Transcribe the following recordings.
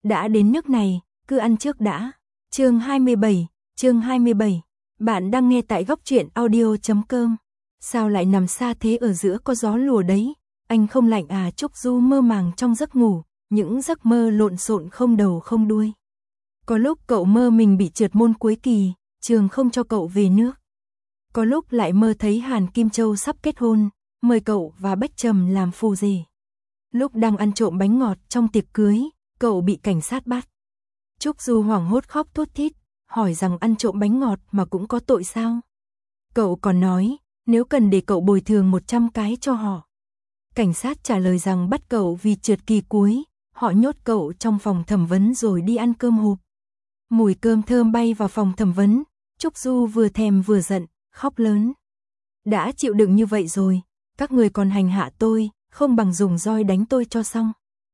Đã đến nước này, cứ ăn trước đã. Chương 27. Bạn đang nghe tại góc truyện audio.com. Sao lại nằm xa thế, ở giữa có gió lùa đấy, anh không lạnh à? Trúc Du mơ màng trong giấc ngủ, những giấc mơ lộn xộn không đầu không đuôi. Có lúc cậu mơ mình bị trượt môn cuối kỳ, trường không cho cậu về nước. Có lúc lại mơ thấy Hàn Kim Châu sắp kết hôn, mời cậu và Bách Trầm làm phù rể. Lúc đang ăn trộm bánh ngọt trong tiệc cưới, cậu bị cảnh sát bắt. Trúc Du hoảng hốt khóc thút thít, hỏi rằng ăn trộm bánh ngọt mà cũng có tội sao? Cậu còn nói, nếu cần để cậu bồi thường 100 cái cho họ. Cảnh sát trả lời rằng bắt cậu vì trượt kỳ cuối, họ nhốt cậu trong phòng thẩm vấn rồi đi ăn cơm hộp. Mùi cơm thơm bay vào phòng thẩm vấn, Trúc Du vừa thèm vừa giận, khóc lớn. Đã chịu đựng như vậy rồi, các người còn hành hạ tôi, không bằng dùng roi đánh tôi cho xong.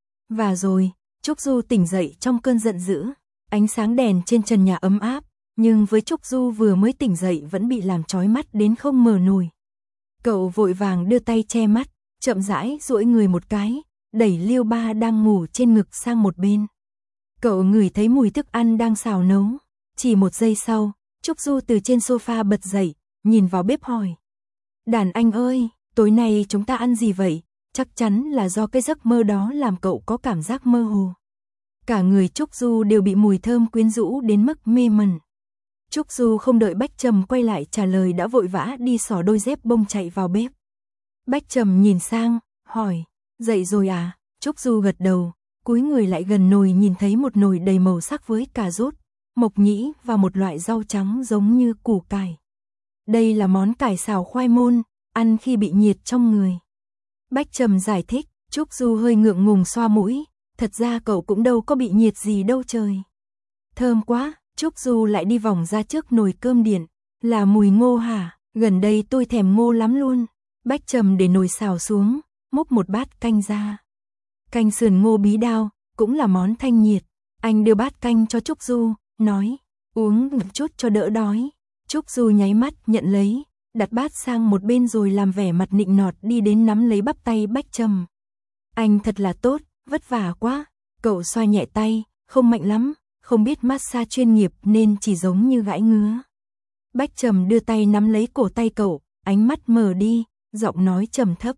Và rồi, Trúc Du tỉnh dậy trong cơn giận dữ, ánh sáng đèn trên trần nhà ấm áp, nhưng với Trúc Du vừa mới tỉnh dậy vẫn bị làm chói mắt đến không mở nổi. Cậu vội vàng đưa tay che mắt, chậm rãi duỗi người một cái, đẩy Liêu Ba đang ngủ trên ngực sang một bên. Cậu ngửi thấy mùi thức ăn đang xào nấu. Chỉ một giây sau, Trúc Du từ trên sofa bật dậy, nhìn vào bếp hỏi. Đàn anh ơi, tối nay chúng ta ăn gì vậy? Chắc chắn là do cái giấc mơ đó làm cậu có cảm giác mơ hồ. Cả người Trúc Du đều bị mùi thơm quyến rũ đến mức mê mẩn. Trúc Du không đợi Bách Trầm quay lại trả lời đã vội vã đi xỏ đôi dép bông chạy vào bếp. Bách Trầm nhìn sang, hỏi, dậy rồi à? Trúc Du gật đầu, cúi người lại gần nồi, nhìn thấy một nồi đầy màu sắc với cà rốt, mộc nhĩ và một loại rau trắng giống như củ cải. Đây là món cải xào khoai môn, ăn khi bị nhiệt trong người. Bách Trầm giải thích, Trúc Du hơi ngượng ngùng xoa mũi, thật ra cậu cũng đâu có bị nhiệt gì đâu trời. Thơm quá, Trúc Du lại đi vòng ra trước nồi cơm điện, là mùi ngô hả? Gần đây tôi thèm ngô lắm luôn. Bách Trầm để nồi xào xuống, múc một bát canh ra. Canh sườn ngô bí đao, cũng là món thanh nhiệt. Anh đưa bát canh cho Trúc Du, nói, uống một chút cho đỡ đói. Trúc Du nháy mắt nhận lấy, đặt bát sang một bên rồi làm vẻ mặt nịnh nọt đi đến nắm lấy bắp tay Bách Trầm. Anh thật là tốt, vất vả quá. Cậu xoa nhẹ tay, không mạnh lắm, không biết massage chuyên nghiệp nên chỉ giống như gãi ngứa. Bách Trầm đưa tay nắm lấy cổ tay cậu, ánh mắt mờ đi, giọng nói trầm thấp.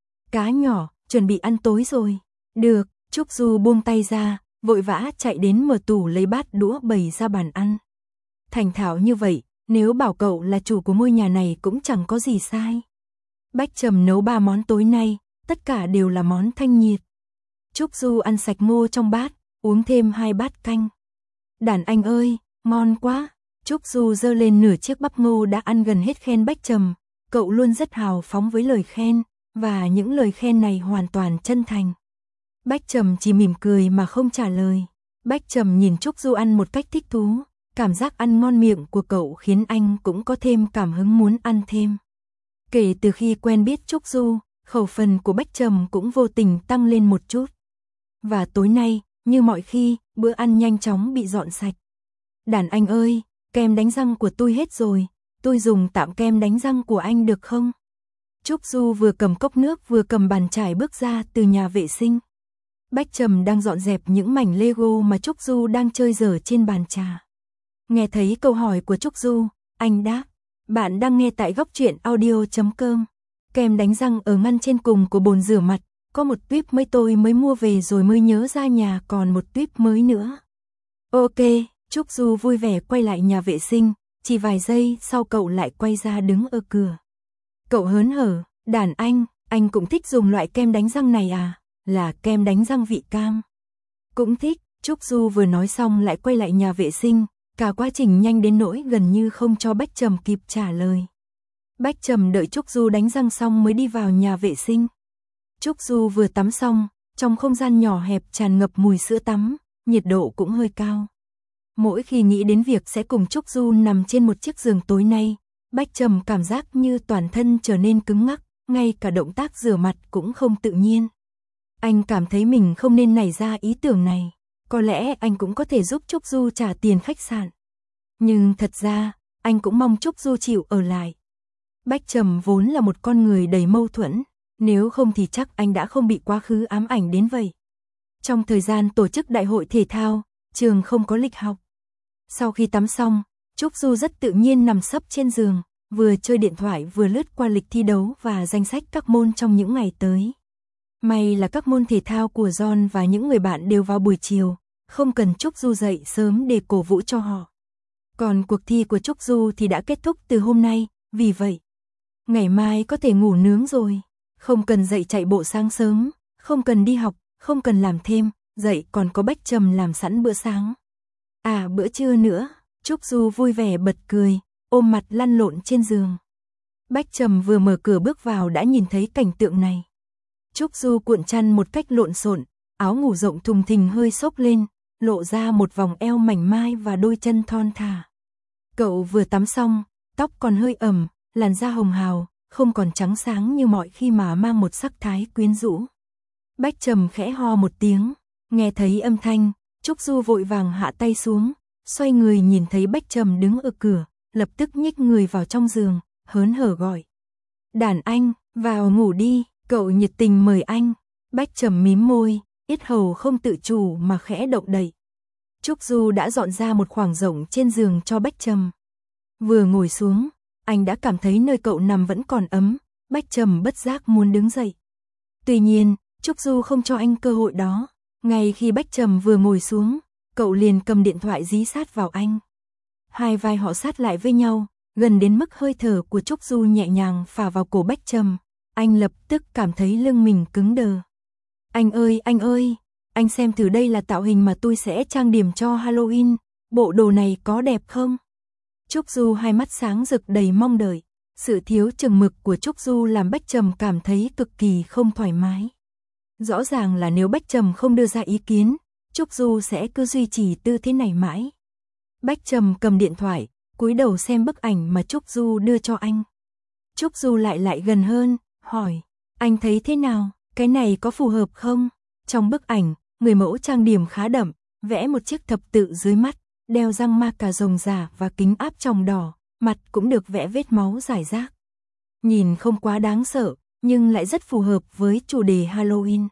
Cá nhỏ, chuẩn bị ăn tối rồi. Được, Trúc Du buông tay ra, vội vã chạy đến mở tủ lấy bát đũa bày ra bàn ăn. Thành thạo như vậy, nếu bảo cậu là chủ của ngôi nhà này cũng chẳng có gì sai. Bách Trầm nấu 3 món tối nay, tất cả đều là món thanh nhiệt. Trúc Du ăn sạch ngô trong bát, uống thêm 2 bát canh. Đàn anh ơi, ngon quá. Trúc Du giơ lên nửa chiếc bắp ngô đã ăn gần hết khen Bách Trầm. Cậu luôn rất hào phóng với lời khen, và những lời khen này hoàn toàn chân thành. Bách Trầm chỉ mỉm cười mà không trả lời. Bách Trầm nhìn Trúc Du ăn một cách thích thú. Cảm giác ăn ngon miệng của cậu khiến anh cũng có thêm cảm hứng muốn ăn thêm. Kể từ khi quen biết Trúc Du, khẩu phần của Bách Trầm cũng vô tình tăng lên một chút. Và tối nay, như mọi khi, bữa ăn nhanh chóng bị dọn sạch. Đàn anh ơi, kem đánh răng của tôi hết rồi, tôi dùng tạm kem đánh răng của anh được không? Trúc Du vừa cầm cốc nước vừa cầm bàn chải bước ra từ nhà vệ sinh. Bách Trầm đang dọn dẹp những mảnh Lego mà Trúc Du đang chơi dở trên bàn trà. Nghe thấy câu hỏi của Trúc Du, anh đáp, bạn đang nghe tại góc truyện audio.com. Kem đánh răng ở ngăn trên cùng của bồn rửa mặt, có một tuýp mới tôi mới mua về rồi mới nhớ ra nhà còn một tuýp mới nữa. Ok, Trúc Du vui vẻ quay lại nhà vệ sinh, chỉ vài giây sau cậu lại quay ra đứng ở cửa. Cậu hớn hở, đàn anh cũng thích dùng loại kem đánh răng này à? Là kem đánh răng vị cam. Cũng thích, Trúc Du vừa nói xong lại quay lại nhà vệ sinh, cả quá trình nhanh đến nỗi gần như không cho Bách Trầm kịp trả lời. Bách Trầm đợi Trúc Du đánh răng xong mới đi vào nhà vệ sinh. Trúc Du vừa tắm xong, trong không gian nhỏ hẹp tràn ngập mùi sữa tắm, nhiệt độ cũng hơi cao. Mỗi khi nghĩ đến việc sẽ cùng Trúc Du nằm trên một chiếc giường tối nay, Bách Trầm cảm giác như toàn thân trở nên cứng ngắc, ngay cả động tác rửa mặt cũng không tự nhiên. Anh cảm thấy mình không nên nảy ra ý tưởng này, có lẽ anh cũng có thể giúp Trúc Du trả tiền khách sạn. Nhưng thật ra, anh cũng mong Trúc Du chịu ở lại. Bách Trầm vốn là một con người đầy mâu thuẫn, nếu không thì chắc anh đã không bị quá khứ ám ảnh đến vậy. Trong thời gian tổ chức đại hội thể thao, trường không có lịch học. Sau khi tắm xong, Trúc Du rất tự nhiên nằm sấp trên giường, vừa chơi điện thoại vừa lướt qua lịch thi đấu và danh sách các môn trong những ngày tới. May là các môn thể thao của John và những người bạn đều vào buổi chiều, không cần Trúc Du dậy sớm để cổ vũ cho họ. Còn cuộc thi của Trúc Du thì đã kết thúc từ hôm nay, vì vậy, ngày mai có thể ngủ nướng rồi, không cần dậy chạy bộ sáng sớm, không cần đi học, không cần làm thêm, dậy còn có Bách Trầm làm sẵn bữa sáng. À bữa trưa nữa, Trúc Du vui vẻ bật cười, ôm mặt lăn lộn trên giường. Bách Trầm vừa mở cửa bước vào đã nhìn thấy cảnh tượng này. Trúc Du cuộn chăn một cách lộn xộn, áo ngủ rộng thùng thình hơi xốc lên, lộ ra một vòng eo mảnh mai và đôi chân thon thả. Cậu vừa tắm xong, tóc còn hơi ẩm, làn da hồng hào, không còn trắng sáng như mọi khi mà mang một sắc thái quyến rũ. Bách Trầm khẽ ho một tiếng, nghe thấy âm thanh, Trúc Du vội vàng hạ tay xuống, xoay người nhìn thấy Bách Trầm đứng ở cửa, lập tức nhích người vào trong giường, hớn hở gọi. Đàn anh, vào ngủ đi, cậu nhiệt tình mời anh. Bách Trầm mím môi, yết hầu không tự chủ mà khẽ động đậy. Trúc Du đã dọn ra một khoảng rộng trên giường cho Bách Trầm. Vừa ngồi xuống, anh đã cảm thấy nơi cậu nằm vẫn còn ấm, Bách Trầm bất giác muốn đứng dậy. Tuy nhiên, Trúc Du không cho anh cơ hội đó, ngay khi Bách Trầm vừa ngồi xuống, cậu liền cầm điện thoại dí sát vào anh. Hai vai họ sát lại với nhau, gần đến mức hơi thở của Trúc Du nhẹ nhàng phả vào cổ Bách Trầm, anh lập tức cảm thấy lưng mình cứng đờ. Anh ơi, anh xem thử đây là tạo hình mà tôi sẽ trang điểm cho Halloween, bộ đồ này có đẹp không? Trúc Du hai mắt sáng rực đầy mong đợi, sự thiếu chừng mực của Trúc Du làm Bách Trầm cảm thấy cực kỳ không thoải mái. Rõ ràng là nếu Bách Trầm không đưa ra ý kiến, Trúc Du sẽ cứ duy trì tư thế này mãi. Bách Trầm cầm điện thoại, cúi đầu xem bức ảnh mà Trúc Du đưa cho anh. Trúc Du lại gần hơn, hỏi, anh thấy thế nào, cái này có phù hợp không? Trong bức ảnh, người mẫu trang điểm khá đậm, vẽ một chiếc thập tự dưới mắt, đeo răng ma cà rồng giả và kính áp tròng đỏ, mặt cũng được vẽ vết máu rải rác. Nhìn không quá đáng sợ, nhưng lại rất phù hợp với chủ đề Halloween.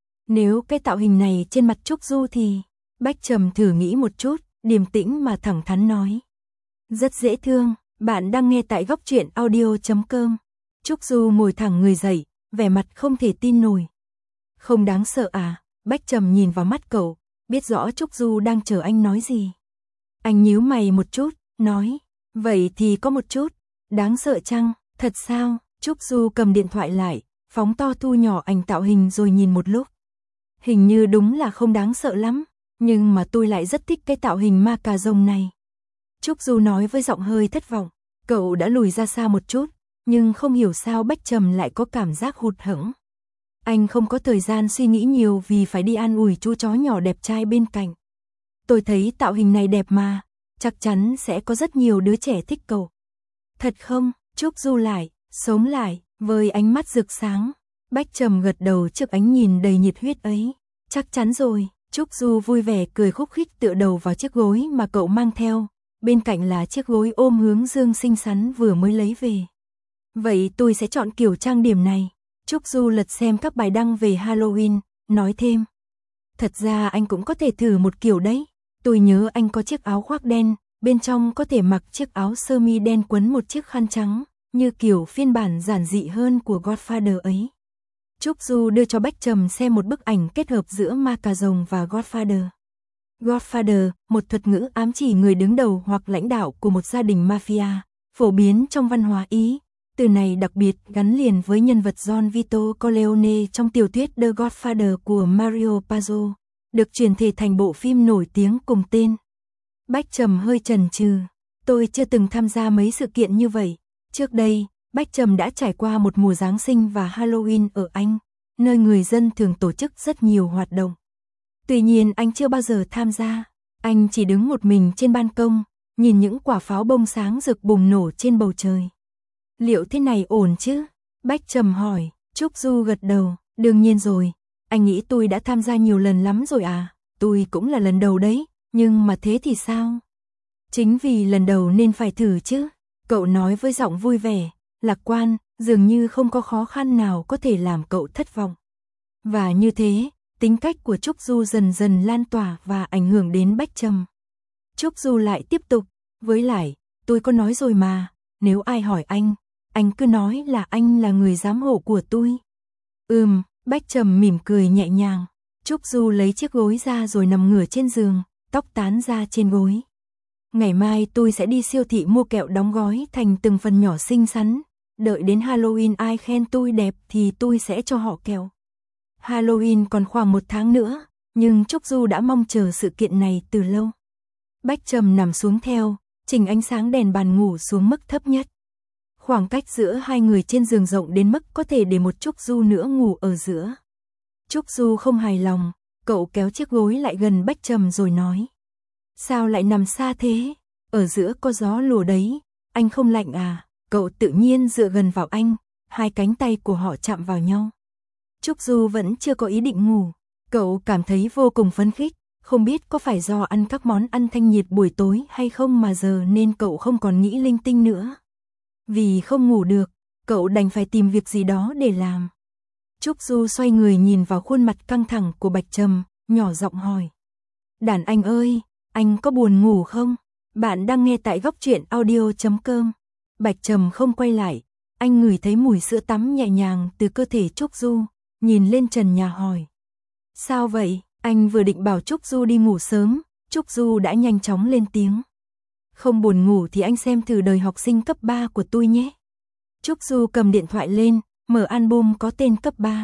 Nếu cái tạo hình này trên mặt Trúc Du thì... Bách Trầm thử nghĩ một chút, điềm tĩnh mà thẳng thắn nói. Rất dễ thương, bạn đang nghe tại Góc Truyện Audio.com. Trúc Du ngồi thẳng người dậy, vẻ mặt không thể tin nổi. Không đáng sợ à? Bách Trầm nhìn vào mắt cậu, biết rõ Trúc Du đang chờ anh nói gì. Anh nhíu mày một chút, nói, vậy thì có một chút, đáng sợ chăng, thật sao? Trúc Du cầm điện thoại lại, phóng to thu nhỏ ảnh tạo hình rồi nhìn một lúc. Hình như đúng là không đáng sợ lắm, nhưng mà tôi lại rất thích cái tạo hình ma cà rồng này. Trúc Du nói với giọng hơi thất vọng, cậu đã lùi ra xa một chút, nhưng không hiểu sao Bách Trầm lại có cảm giác hụt hẫng. Anh không có thời gian suy nghĩ nhiều vì phải đi an ủi chú chó nhỏ đẹp trai bên cạnh. Tôi thấy tạo hình này đẹp mà, chắc chắn sẽ có rất nhiều đứa trẻ thích cậu. Thật không? Trúc Du lại, sống lại, với ánh mắt rực sáng. Bách Trầm gật đầu trước ánh nhìn đầy nhiệt huyết ấy. Chắc chắn rồi. Trúc Du vui vẻ cười khúc khích tựa đầu vào chiếc gối mà cậu mang theo. Bên cạnh là chiếc gối ôm hướng dương xinh xắn vừa mới lấy về. Vậy tôi sẽ chọn kiểu trang điểm này. Trúc Du lật xem các bài đăng về Halloween, nói thêm. Thật ra anh cũng có thể thử một kiểu đấy. Tôi nhớ anh có chiếc áo khoác đen, bên trong có thể mặc chiếc áo sơ mi đen quấn một chiếc khăn trắng, như kiểu phiên bản giản dị hơn của Godfather ấy. Trúc Du đưa cho Bách Trầm xem một bức ảnh kết hợp giữa ma cà rồng và Godfather. Godfather, một thuật ngữ ám chỉ người đứng đầu hoặc lãnh đạo của một gia đình mafia, phổ biến trong văn hóa Ý. Từ này đặc biệt gắn liền với nhân vật John Vito Corleone trong tiểu thuyết The Godfather của Mario Puzo, được chuyển thể thành bộ phim nổi tiếng cùng tên. Bách Trầm hơi chần chừ, tôi chưa từng tham gia mấy sự kiện như vậy. Trước đây, Bách Trầm đã trải qua một mùa Giáng sinh và Halloween ở Anh, nơi người dân thường tổ chức rất nhiều hoạt động. Tuy nhiên anh chưa bao giờ tham gia, anh chỉ đứng một mình trên ban công, nhìn những quả pháo bông sáng rực bùng nổ trên bầu trời. Liệu thế này ổn chứ? Bách Trầm hỏi. Trúc Du gật đầu, đương nhiên rồi, anh nghĩ tôi đã tham gia nhiều lần lắm rồi à, tôi cũng là lần đầu đấy, nhưng mà thế thì sao? Chính vì lần đầu nên phải thử chứ, cậu nói với giọng vui vẻ, lạc quan, dường như không có khó khăn nào có thể làm cậu thất vọng. Và như thế, Tính cách của Trúc Du dần dần lan tỏa và ảnh hưởng đến Bách Trầm. Trúc Du lại tiếp tục, với lại, tôi có nói rồi mà, nếu ai hỏi anh cứ nói là anh là người giám hộ của tôi. Bách Trầm mỉm cười nhẹ nhàng. Trúc Du lấy chiếc gối ra rồi nằm ngửa trên giường, tóc tán ra trên gối. Ngày mai tôi sẽ đi siêu thị mua kẹo đóng gói thành từng phần nhỏ xinh xắn. Đợi đến Halloween ai khen tôi đẹp thì tôi sẽ cho họ kẹo. Halloween còn khoảng 1 tháng nữa, nhưng Trúc Du đã mong chờ sự kiện này từ lâu. Bách Trầm nằm xuống theo, chỉnh ánh sáng đèn bàn ngủ xuống mức thấp nhất. Khoảng cách giữa hai người trên giường rộng đến mức có thể để một Trúc Du nữa ngủ ở giữa. Trúc Du không hài lòng, cậu kéo chiếc gối lại gần Bách Trầm rồi nói. Sao lại nằm xa thế? Ở giữa có gió lùa đấy, anh không lạnh à? Cậu tự nhiên dựa gần vào anh, hai cánh tay của họ chạm vào nhau. Trúc Du vẫn chưa có ý định ngủ, cậu cảm thấy vô cùng phấn khích, không biết có phải do ăn các món ăn thanh nhiệt buổi tối hay không mà giờ nên cậu không còn nghĩ linh tinh nữa. Vì không ngủ được, cậu đành phải tìm việc gì đó để làm. Trúc Du xoay người nhìn vào khuôn mặt căng thẳng của Bạch Trầm, nhỏ giọng hỏi. Đàn anh ơi, anh có buồn ngủ không? Bạn đang nghe tại Góc Truyện Audio.com. Bạch Trầm không quay lại, anh ngửi thấy mùi sữa tắm nhẹ nhàng từ cơ thể Trúc Du, nhìn lên trần nhà hỏi. Sao vậy? Anh vừa định bảo Trúc Du đi ngủ sớm, Trúc Du đã nhanh chóng lên tiếng. Không buồn ngủ thì anh xem thử đời học sinh cấp 3 của tôi nhé. Trúc Du cầm điện thoại lên, mở album có tên cấp 3.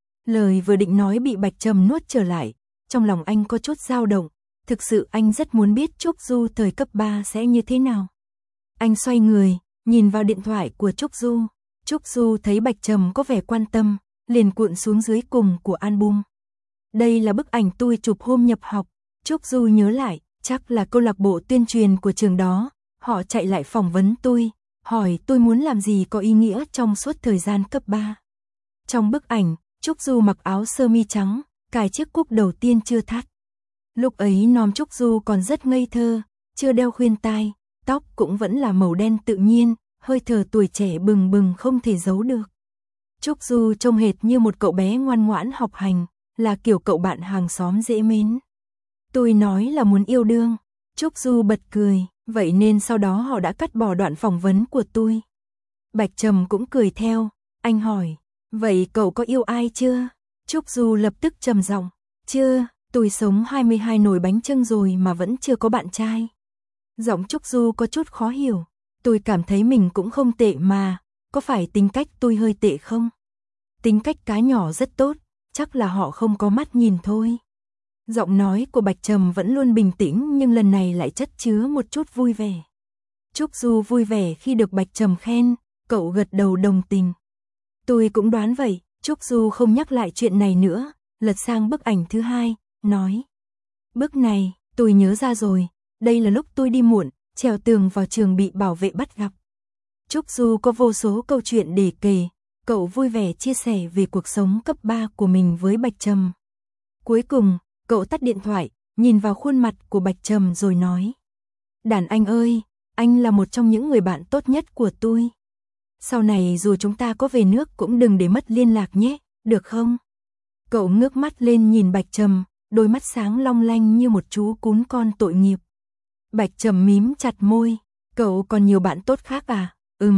Lời vừa định nói bị Bạch Trầm nuốt trở lại, trong lòng anh có chút dao động, thực sự anh rất muốn biết Trúc Du thời cấp 3 sẽ như thế nào. Anh xoay người, nhìn vào điện thoại của Trúc Du. Trúc Du thấy Bạch Trầm có vẻ quan tâm, liền cuộn xuống dưới cùng của album. Đây là bức ảnh tôi chụp hôm nhập học. Trúc Du nhớ lại, chắc là câu lạc bộ tuyên truyền của trường đó. Họ chạy lại phỏng vấn tôi, hỏi tôi muốn làm gì có ý nghĩa trong suốt thời gian cấp 3. Trong bức ảnh, Trúc Du mặc áo sơ mi trắng, cài chiếc cúc đầu tiên chưa thắt. Lúc ấy nòm Trúc Du còn rất ngây thơ, chưa đeo khuyên tai, tóc cũng vẫn là màu đen tự nhiên, hơi thở tuổi trẻ bừng bừng không thể giấu được. Trúc Du trông hệt như một cậu bé ngoan ngoãn học hành, là kiểu cậu bạn hàng xóm dễ mến. Tôi nói là muốn yêu đương, Trúc Du bật cười, vậy nên sau đó họ đã cắt bỏ đoạn phỏng vấn của tôi. Bạch Trầm cũng cười theo, anh hỏi, vậy cậu có yêu ai chưa? Trúc Du lập tức trầm giọng, chưa, tôi sống 22 nồi bánh chưng rồi mà vẫn chưa có bạn trai. Giọng Trúc Du có chút khó hiểu, tôi cảm thấy mình cũng không tệ mà, có phải tính cách tôi hơi tệ không? Tính cách cá nhỏ rất tốt, chắc là họ không có mắt nhìn thôi. Giọng nói của Bạch Trầm vẫn luôn bình tĩnh nhưng lần này lại chất chứa một chút vui vẻ. Trúc Du vui vẻ khi được Bạch Trầm khen, cậu gật đầu đồng tình. Tôi cũng đoán vậy, Trúc Du không nhắc lại chuyện này nữa, lật sang bức ảnh thứ hai, nói. Bức này, tôi nhớ ra rồi, đây là lúc tôi đi muộn, trèo tường vào trường bị bảo vệ bắt gặp. Trúc Du có vô số câu chuyện để kể, cậu vui vẻ chia sẻ về cuộc sống cấp 3 của mình với Bạch Trầm. Cuối cùng, cậu tắt điện thoại, nhìn vào khuôn mặt của Bạch Trầm rồi nói. Đàn anh ơi, anh là một trong những người bạn tốt nhất của tôi. Sau này dù chúng ta có về nước cũng đừng để mất liên lạc nhé, được không? Cậu ngước mắt lên nhìn Bạch Trầm, đôi mắt sáng long lanh như một chú cún con tội nghiệp. Bạch Trầm mím chặt môi, cậu còn nhiều bạn tốt khác à?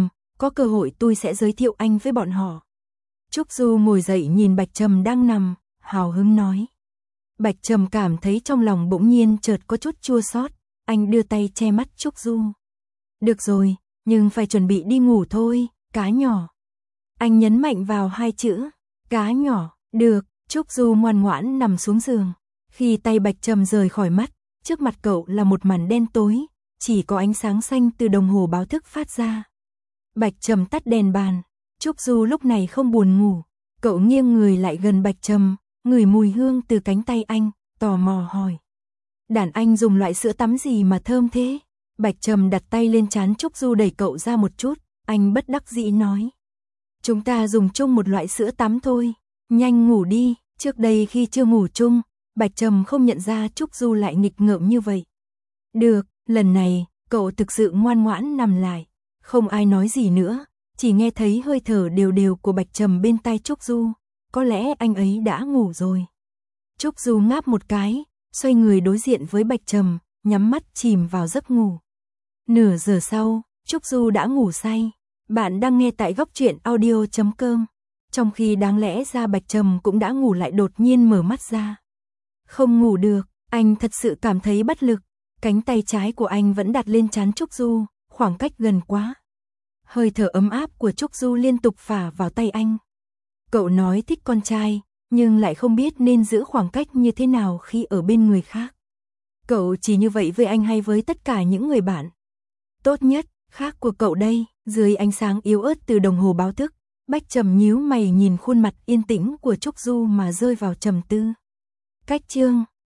Có cơ hội tôi sẽ giới thiệu anh với bọn họ. Trúc Du ngồi dậy nhìn Bạch Trầm đang nằm, hào hứng nói. Bạch Trầm cảm thấy trong lòng bỗng nhiên chợt có chút chua xót, anh đưa tay che mắt Trúc Du. Được rồi, nhưng phải chuẩn bị đi ngủ thôi, cá nhỏ. Anh nhấn mạnh vào hai chữ, cá nhỏ, được, Trúc Du ngoan ngoãn nằm xuống giường. Khi tay Bạch Trầm rời khỏi mắt, trước mặt cậu là một màn đen tối, chỉ có ánh sáng xanh từ đồng hồ báo thức phát ra. Bạch Trầm tắt đèn bàn, Trúc Du lúc này không buồn ngủ, cậu nghiêng người lại gần Bạch Trầm, ngửi mùi hương từ cánh tay anh, tò mò hỏi. Đàn anh dùng loại sữa tắm gì mà thơm thế? Bạch Trầm đặt tay lên trán Trúc Du đẩy cậu ra một chút, anh bất đắc dĩ nói. Chúng ta dùng chung một loại sữa tắm thôi, nhanh ngủ đi. Trước đây khi chưa ngủ chung, Bạch Trầm không nhận ra Trúc Du lại nghịch ngợm như vậy. Được, lần này, cậu thực sự ngoan ngoãn nằm lại, không ai nói gì nữa, chỉ nghe thấy hơi thở đều đều của Bạch Trầm bên tai Trúc Du, có lẽ anh ấy đã ngủ rồi. Trúc Du ngáp một cái, xoay người đối diện với Bạch Trầm, nhắm mắt chìm vào giấc ngủ. Nửa giờ sau, Trúc Du đã ngủ say. Bạn đang nghe tại góc truyện audio.com. Trong khi đáng lẽ ra Bạch Trầm cũng đã ngủ lại đột nhiên mở mắt ra. Không ngủ được, anh thật sự cảm thấy bất lực. Cánh tay trái của anh vẫn đặt lên trán Trúc Du, khoảng cách gần quá. Hơi thở ấm áp của Trúc Du liên tục phả vào tay anh. Cậu nói thích con trai, nhưng lại không biết nên giữ khoảng cách như thế nào khi ở bên người khác. Cậu chỉ như vậy với anh hay với tất cả những người bạn? Tốt nhất, khác của cậu đây, dưới ánh sáng yếu ớt từ đồng hồ báo thức, Bạch Trầm nhíu mày nhìn khuôn mặt yên tĩnh của Trúc Du mà rơi vào trầm tư. Cách chương